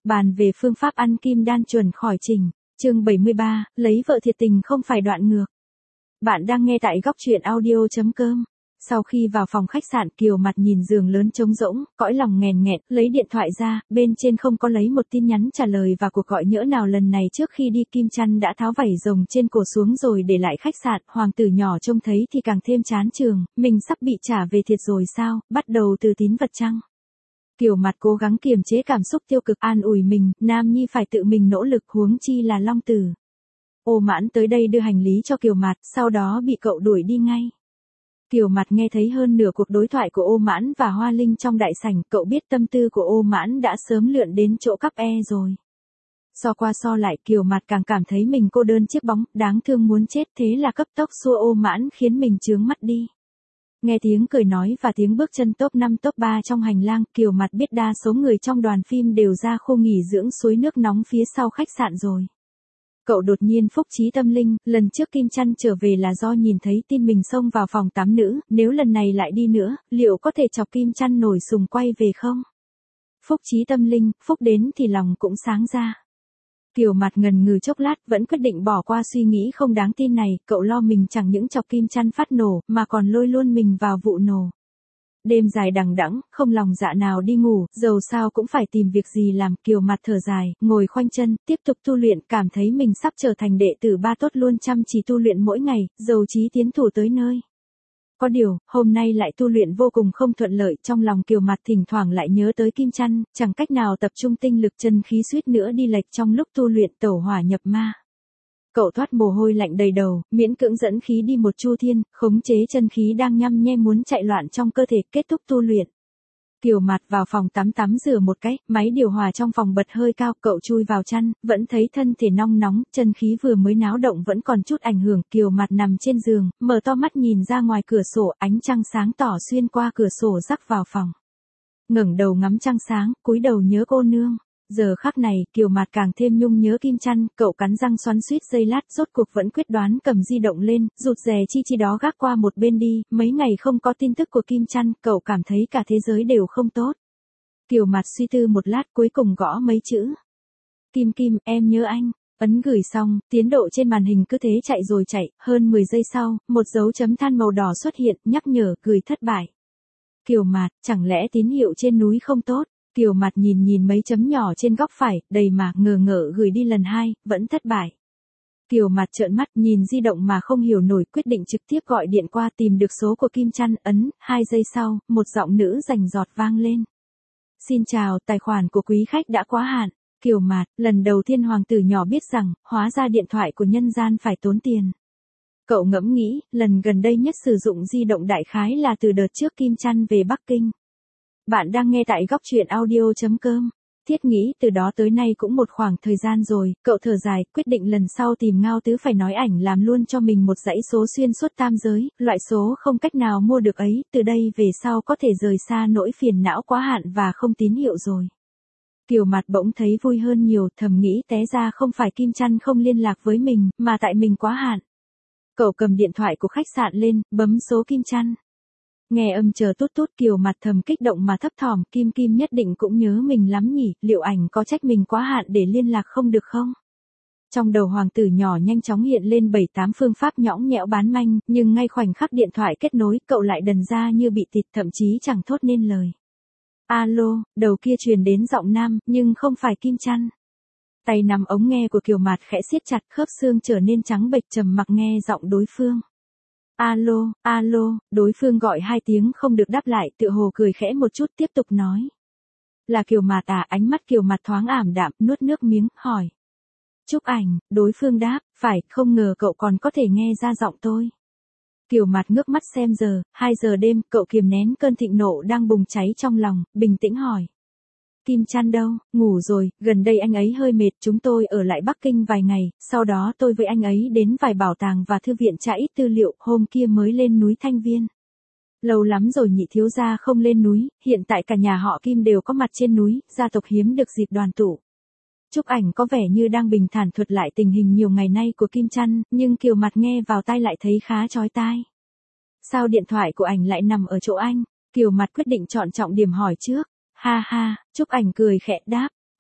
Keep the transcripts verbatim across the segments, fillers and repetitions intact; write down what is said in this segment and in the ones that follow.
Bàn về phương pháp ăn kim đan chuẩn khỏi trình. Chương bảy mươi ba, lấy vợ thiệt tình không phải đoạn ngược. Bạn đang nghe tại góc truyện audio chấm com. Sau khi vào phòng khách sạn, Kiều mặt nhìn giường lớn trống rỗng, cõi lòng nghèn nghẹn, lấy điện thoại ra, bên trên không có lấy một tin nhắn trả lời và cuộc gọi nhỡ nào. Lần này trước khi đi Kim Chăn đã tháo vảy rồng trên cổ xuống rồi để lại khách sạn. Hoàng tử nhỏ trông thấy thì càng thêm chán trường, mình sắp bị trả về thiệt rồi sao, bắt đầu từ tín vật chăng? Kiều mặt cố gắng kiềm chế cảm xúc tiêu cực, an ủi mình, Nam Nhi phải tự mình nỗ lực, huống chi là Long Tử. Ô Mãn tới đây đưa hành lý cho Kiều mặt, sau đó bị cậu đuổi đi ngay. Kiều mặt nghe thấy hơn nửa cuộc đối thoại của Ô Mãn và Hoa Linh trong đại sảnh, cậu biết tâm tư của Ô Mãn đã sớm lượn đến chỗ cắp e rồi. So qua so lại, Kiều mặt càng cảm thấy mình cô đơn chiếc bóng, đáng thương muốn chết, thế là cấp tốc xua Ô Mãn khiến mình chướng mắt đi. Nghe tiếng cười nói và tiếng bước chân top năm top ba trong hành lang, Kiều mặt biết đa số người trong đoàn phim đều ra khu nghỉ dưỡng suối nước nóng phía sau khách sạn rồi. Cậu đột nhiên phúc trí tâm linh, lần trước Kim Chăn trở về là do nhìn thấy tin mình xông vào phòng tắm nữ, nếu lần này lại đi nữa, liệu có thể chọc Kim Chăn nổi sùng quay về không? Phúc trí tâm linh, phúc đến thì lòng cũng sáng ra. Kiều mặt ngần ngừ chốc lát, vẫn quyết định bỏ qua suy nghĩ không đáng tin này, cậu lo mình chẳng những chọc Kim Chăn phát nổ, mà còn lôi luôn mình vào vụ nổ. Đêm dài đằng đẵng, không lòng dạ nào đi ngủ, dầu sao cũng phải tìm việc gì làm. Kiều mặt thở dài, ngồi khoanh chân, tiếp tục tu luyện, cảm thấy mình sắp trở thành đệ tử ba tốt, luôn chăm chỉ tu luyện mỗi ngày, dầu chí tiến thủ tới nơi. Có điều, hôm nay lại tu luyện vô cùng không thuận lợi, trong lòng Kiều mặt thỉnh thoảng lại nhớ tới Kim Chăn, chẳng cách nào tập trung tinh lực, chân khí suýt nữa đi lệch trong lúc tu luyện, tẩu hỏa nhập ma. Cậu thoát mồ hôi lạnh đầy đầu, miễn cưỡng dẫn khí đi một chu thiên, khống chế chân khí đang nhăm nhe muốn chạy loạn trong cơ thể, kết thúc tu luyện. Kiều mặt vào phòng tắm tắm rửa một cái, máy điều hòa trong phòng bật hơi cao, cậu chui vào chăn, vẫn thấy thân thể nong nóng, chân khí vừa mới náo động vẫn còn chút ảnh hưởng. Kiều mặt nằm trên giường, mở to mắt nhìn ra ngoài cửa sổ, ánh trăng sáng tỏ xuyên qua cửa sổ rắc vào phòng. Ngẩng đầu ngắm trăng sáng, cúi đầu nhớ cô nương. Giờ khắc này, Kiều mặt càng thêm nhung nhớ Kim Chăn, cậu cắn răng xoắn xuýt giây lát, rốt cuộc vẫn quyết đoán cầm di động lên, rụt rè chi chi đó gác qua một bên đi. Mấy ngày không có tin tức của Kim Chăn, cậu cảm thấy cả thế giới đều không tốt. Kiều mặt suy tư một lát, cuối cùng gõ mấy chữ. Kim Kim, em nhớ anh. Ấn gửi xong, tiến độ trên màn hình cứ thế chạy rồi chạy, hơn mười giây sau, một dấu chấm than màu đỏ xuất hiện, nhắc nhở, gửi thất bại. Kiều mặt, chẳng lẽ tín hiệu trên núi không tốt? Kiều mặt nhìn nhìn mấy chấm nhỏ trên góc phải, đầy mà, ngờ ngợ gửi đi lần hai, vẫn thất bại. Kiều mặt trợn mắt, nhìn di động mà không hiểu nổi, quyết định trực tiếp gọi điện qua tìm được số của Kim Chăn, ấn, hai giây sau, một giọng nữ rành rọt vang lên. Xin chào, tài khoản của quý khách đã quá hạn. Kiều mặt, lần đầu tiên hoàng tử nhỏ biết rằng, hóa ra điện thoại của nhân gian phải tốn tiền. Cậu ngẫm nghĩ, lần gần đây nhất sử dụng di động đại khái là từ đợt trước Kim Chăn về Bắc Kinh. Bạn đang nghe tại góc truyện audio chấm com. Thiết nghĩ từ đó tới nay cũng một khoảng thời gian rồi, cậu thở dài, quyết định lần sau tìm Ngao Tứ phải nói ảnh làm luôn cho mình một dãy số xuyên suốt tam giới, loại số không cách nào mua được ấy, từ đây về sau có thể rời xa nỗi phiền não quá hạn và không tín hiệu rồi. Kiều mặt bỗng thấy vui hơn nhiều, thầm nghĩ té ra không phải Kim Chăn không liên lạc với mình, mà tại mình quá hạn. Cậu cầm điện thoại của khách sạn lên, bấm số Kim Chăn. Nghe âm chờ tút tút, Kiều mặt thầm kích động mà thấp thỏm, Kim Kim nhất định cũng nhớ mình lắm nhỉ, liệu ảnh có trách mình quá hạn để liên lạc không được không? Trong đầu hoàng tử nhỏ nhanh chóng hiện lên bảy tám phương pháp nhõng nhẽo bán manh, nhưng ngay khoảnh khắc điện thoại kết nối, cậu lại đần ra như bị tịt, thậm chí chẳng thốt nên lời. Alo, đầu kia truyền đến giọng nam, nhưng không phải Kim Chăn. Tay nắm ống nghe của Kiều mặt khẽ siết chặt, khớp xương trở nên trắng bệch, trầm mặc nghe giọng đối phương. Alo, alo, đối phương gọi hai tiếng không được đáp lại, tựa hồ cười khẽ một chút tiếp tục nói. Là Kiều mặt à? Ánh mắt Kiều mặt thoáng ảm đạm, nuốt nước miếng, hỏi. Chúc ảnh, đối phương đáp, phải, không ngờ cậu còn có thể nghe ra giọng tôi. Kiều mặt ngước mắt xem giờ, hai giờ đêm, cậu kiềm nén cơn thịnh nộ đang bùng cháy trong lòng, bình tĩnh hỏi. Kim Chăn đâu? Ngủ rồi, gần đây anh ấy hơi mệt, chúng tôi ở lại Bắc Kinh vài ngày, sau đó tôi với anh ấy đến vài bảo tàng và thư viện tra ít tư liệu, hôm kia mới lên núi Thanh Viên. Lâu lắm rồi nhị thiếu gia không lên núi, hiện tại cả nhà họ Kim đều có mặt trên núi, gia tộc hiếm được dịp đoàn tụ. Chúc ảnh có vẻ như đang bình thản thuật lại tình hình nhiều ngày nay của Kim Chăn, nhưng Kiều mặt nghe vào tai lại thấy khá chói tai. Sao điện thoại của ảnh lại nằm ở chỗ anh? Kiều mặt quyết định chọn trọng điểm hỏi trước. Ha ha, Chúc ảnh cười khẽ đáp,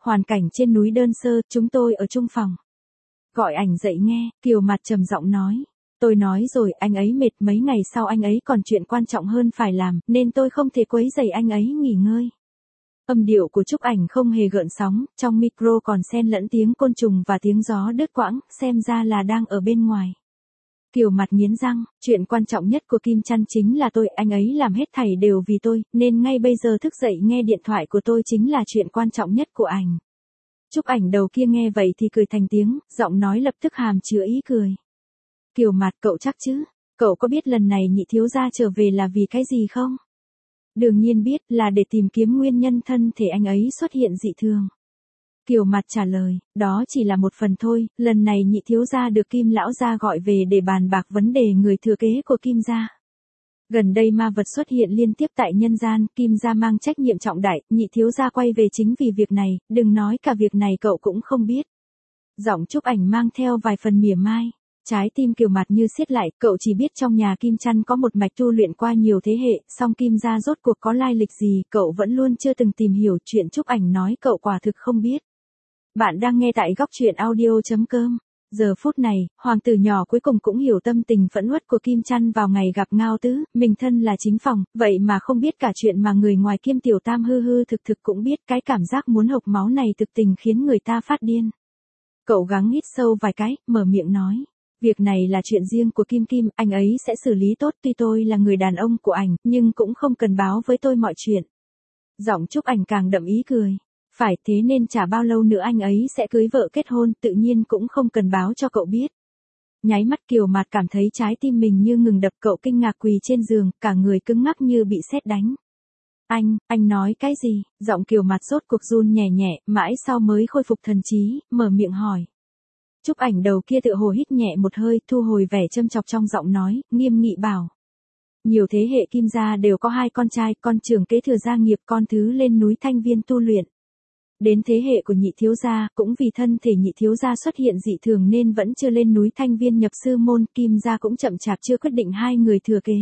hoàn cảnh trên núi đơn sơ, chúng tôi ở chung phòng. Gọi ảnh dậy nghe, Kiều Mặt trầm giọng nói. Tôi nói rồi, anh ấy mệt, mấy ngày sau anh ấy còn chuyện quan trọng hơn phải làm, nên tôi không thể quấy rầy anh ấy nghỉ ngơi. Âm điệu của Trúc Ảnh không hề gợn sóng, trong micro còn xen lẫn tiếng côn trùng và tiếng gió đứt quãng, xem ra là đang ở bên ngoài. Kiều Mặt nghiến răng, chuyện quan trọng nhất của Kim Chăn chính là tôi, anh ấy làm hết thảy đều vì tôi, nên ngay bây giờ thức dậy nghe điện thoại của tôi chính là chuyện quan trọng nhất của ảnh. Trúc Ảnh đầu kia nghe vậy thì cười thành tiếng, giọng nói lập tức hàm chứa ý cười. Kiều Mặt, cậu chắc chứ? Cậu có biết lần này nhị thiếu gia trở về là vì cái gì không? Đương nhiên biết, là để tìm kiếm nguyên nhân thân thể anh ấy xuất hiện dị thường. Kiều Mặt trả lời, đó chỉ là một phần thôi, lần này nhị thiếu gia được Kim lão gia gọi về để bàn bạc vấn đề người thừa kế của Kim gia. Gần đây ma vật xuất hiện liên tiếp tại nhân gian, Kim gia mang trách nhiệm trọng đại, nhị thiếu gia quay về chính vì việc này, đừng nói cả việc này cậu cũng không biết. Giọng Trúc Ảnh mang theo vài phần mỉa mai. Trái tim Kiều Mặt như siết lại, cậu chỉ biết trong nhà Kim Chăn có một mạch tu luyện qua nhiều thế hệ, song Kim gia rốt cuộc có lai lịch gì, cậu vẫn luôn chưa từng tìm hiểu, chuyện Trúc Ảnh nói cậu quả thực không biết. Bạn đang nghe tại góc truyện audio chấm com. Giờ phút này, hoàng tử nhỏ cuối cùng cũng hiểu tâm tình phẫn uất của Kim Chăn vào ngày gặp Ngao Tứ, mình thân là chính phòng, vậy mà không biết cả chuyện mà người ngoài Kim Tiểu Tam hư hư thực thực cũng biết, cái cảm giác muốn hộc máu này thực tình khiến người ta phát điên. Cậu gắng hít sâu vài cái, mở miệng nói. Việc này là chuyện riêng của Kim Kim, anh ấy sẽ xử lý tốt, tuy tôi là người đàn ông của ảnh, nhưng cũng không cần báo với tôi mọi chuyện. Giọng Trúc Ảnh càng đậm ý cười. Phải, thế nên chả bao lâu nữa anh ấy sẽ cưới vợ kết hôn, tự nhiên cũng không cần báo cho cậu biết. Nháy mắt Kiều Mặt cảm thấy trái tim mình như ngừng đập, cậu kinh ngạc quỳ trên giường, cả người cứng ngắc như bị sét đánh. Anh, anh nói cái gì? Giọng Kiều Mặt rốt cuộc run nhẹ nhẹ, mãi sau mới khôi phục thần trí, mở miệng hỏi. Trúc Ảnh đầu kia tựa hồ hít nhẹ một hơi, thu hồi vẻ châm chọc trong giọng nói, nghiêm nghị bảo. Nhiều thế hệ Kim gia đều có hai con trai, con trưởng kế thừa gia nghiệp, con thứ lên núi Thanh Viên tu luyện. Đến thế hệ của nhị thiếu gia, cũng vì thân thể nhị thiếu gia xuất hiện dị thường nên vẫn chưa lên núi Thanh Viên nhập sư môn, Kim gia cũng chậm chạp chưa quyết định hai người thừa kế.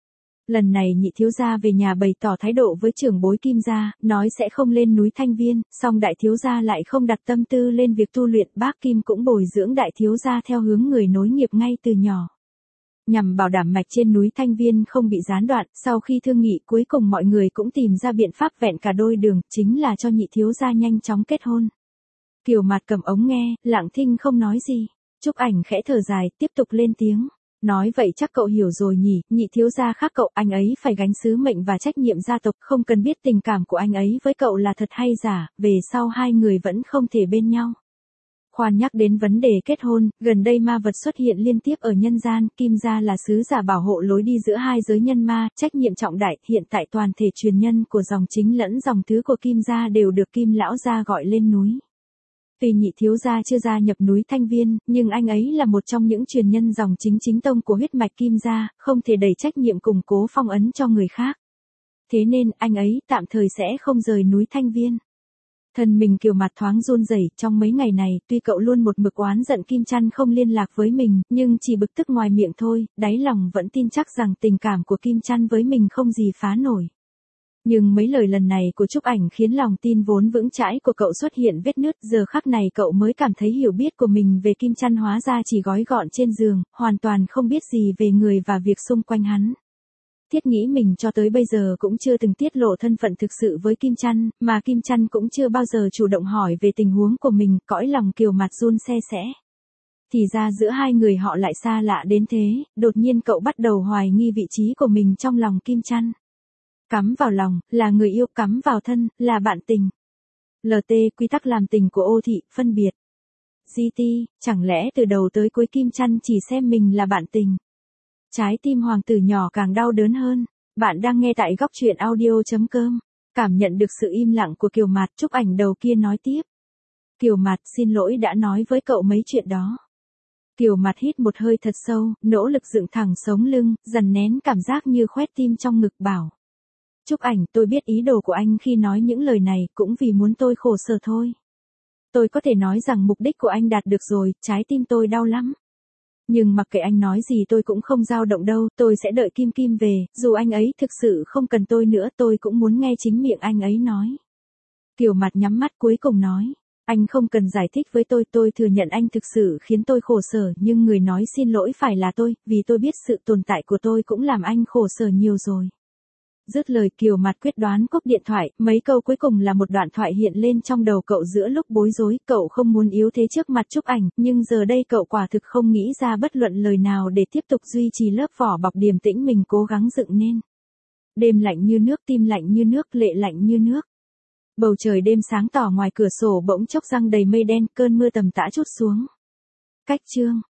Lần này nhị thiếu gia về nhà bày tỏ thái độ với trưởng bối Kim gia, nói sẽ không lên núi Thanh Viên, song đại thiếu gia lại không đặt tâm tư lên việc tu luyện, bác Kim cũng bồi dưỡng đại thiếu gia theo hướng người nối nghiệp ngay từ nhỏ. Nhằm bảo đảm mạch trên núi Thanh Viên không bị gián đoạn, sau khi thương nghị cuối cùng mọi người cũng tìm ra biện pháp vẹn cả đôi đường, chính là cho nhị thiếu gia nhanh chóng kết hôn. Kiều Mặt cầm ống nghe, lặng thinh không nói gì. Trúc Ảnh khẽ thở dài, tiếp tục lên tiếng. Nói vậy chắc cậu hiểu rồi nhỉ, nhị thiếu gia khác cậu, anh ấy phải gánh sứ mệnh và trách nhiệm gia tộc, không cần biết tình cảm của anh ấy với cậu là thật hay giả, về sau hai người vẫn không thể bên nhau. Khoan nhắc đến vấn đề kết hôn, gần đây ma vật xuất hiện liên tiếp ở nhân gian, Kim gia là sứ giả bảo hộ lối đi giữa hai giới nhân ma, trách nhiệm trọng đại, hiện tại toàn thể truyền nhân của dòng chính lẫn dòng thứ của Kim gia đều được Kim lão gia gọi lên núi. Tuy nhị thiếu gia chưa gia nhập núi Thanh Viên, nhưng anh ấy là một trong những truyền nhân dòng chính chính tông của huyết mạch Kim gia, không thể đẩy trách nhiệm củng cố phong ấn cho người khác. Thế nên, anh ấy tạm thời sẽ không rời núi Thanh Viên. Thân mình Kiều Mặt thoáng run rẩy, trong mấy ngày này, tuy cậu luôn một mực oán giận Kim Chăn không liên lạc với mình, nhưng chỉ bực tức ngoài miệng thôi, đáy lòng vẫn tin chắc rằng tình cảm của Kim Chăn với mình không gì phá nổi. Nhưng mấy lời lần này của Trúc Ảnh khiến lòng tin vốn vững chãi của cậu xuất hiện vết nứt, giờ khắc này cậu mới cảm thấy hiểu biết của mình về Kim Chăn hóa ra chỉ gói gọn trên giường, hoàn toàn không biết gì về người và việc xung quanh hắn. Thiết nghĩ mình cho tới bây giờ cũng chưa từng tiết lộ thân phận thực sự với Kim Chăn, mà Kim Chăn cũng chưa bao giờ chủ động hỏi về tình huống của mình, cõi lòng Kiều Mặt run se sẽ. Thì ra giữa hai người họ lại xa lạ đến thế, đột nhiên cậu bắt đầu hoài nghi vị trí của mình trong lòng Kim Chăn. Cắm vào lòng, là người yêu, cắm vào thân, là bạn tình. lờ tê, quy tắc làm tình của ô thị, phân biệt. giê tê, chẳng lẽ từ đầu tới cuối Kim Chăn chỉ xem mình là bạn tình. Trái tim hoàng tử nhỏ càng đau đớn hơn. Bạn đang nghe tại góc truyện audio chấm com. Cảm nhận được sự im lặng của Kiều Mặt, Trúc Ảnh đầu kia nói tiếp. Kiều Mặt, xin lỗi đã nói với cậu mấy chuyện đó. Kiều Mặt hít một hơi thật sâu, nỗ lực dựng thẳng sống lưng, dần nén cảm giác như khoét tim trong ngực bảo. Trúc Ảnh, tôi biết ý đồ của anh khi nói những lời này, cũng vì muốn tôi khổ sở thôi. Tôi có thể nói rằng mục đích của anh đạt được rồi, trái tim tôi đau lắm. Nhưng mặc kệ anh nói gì tôi cũng không dao động đâu, tôi sẽ đợi Kim Kim về, dù anh ấy thực sự không cần tôi nữa, tôi cũng muốn nghe chính miệng anh ấy nói. Kiều Mặt nhắm mắt cuối cùng nói. Anh không cần giải thích với tôi, tôi thừa nhận anh thực sự khiến tôi khổ sở, nhưng người nói xin lỗi phải là tôi, vì tôi biết sự tồn tại của tôi cũng làm anh khổ sở nhiều rồi. Dứt lời Kiều Mặt quyết đoán cúp điện thoại, mấy câu cuối cùng là một đoạn thoại hiện lên trong đầu cậu giữa lúc bối rối, cậu không muốn yếu thế trước mặt chụp ảnh, nhưng giờ đây cậu quả thực không nghĩ ra bất luận lời nào để tiếp tục duy trì lớp vỏ bọc điềm tĩnh mình cố gắng dựng nên. Đêm lạnh như nước, tim lạnh như nước, lệ lạnh như nước. Bầu trời đêm sáng tỏ ngoài cửa sổ bỗng chốc giăng đầy mây đen, cơn mưa tầm tã trút xuống. Cách chương